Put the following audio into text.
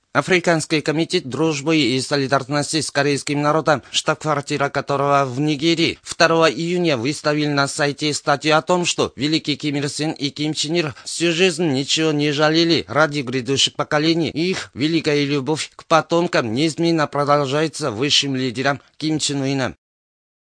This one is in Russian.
Африканский комитет дружбы и солидарности с корейским народом, штаб-квартира которого в Нигерии, 2 июня выставил на сайте статью о том, что великий Ким Ир Сен и Ким Чен Ир всю жизнь ничего не жалели ради грядущих поколений, и их великая любовь к потомкам неизменно продолжается высшим лидером Ким Чен Ыном.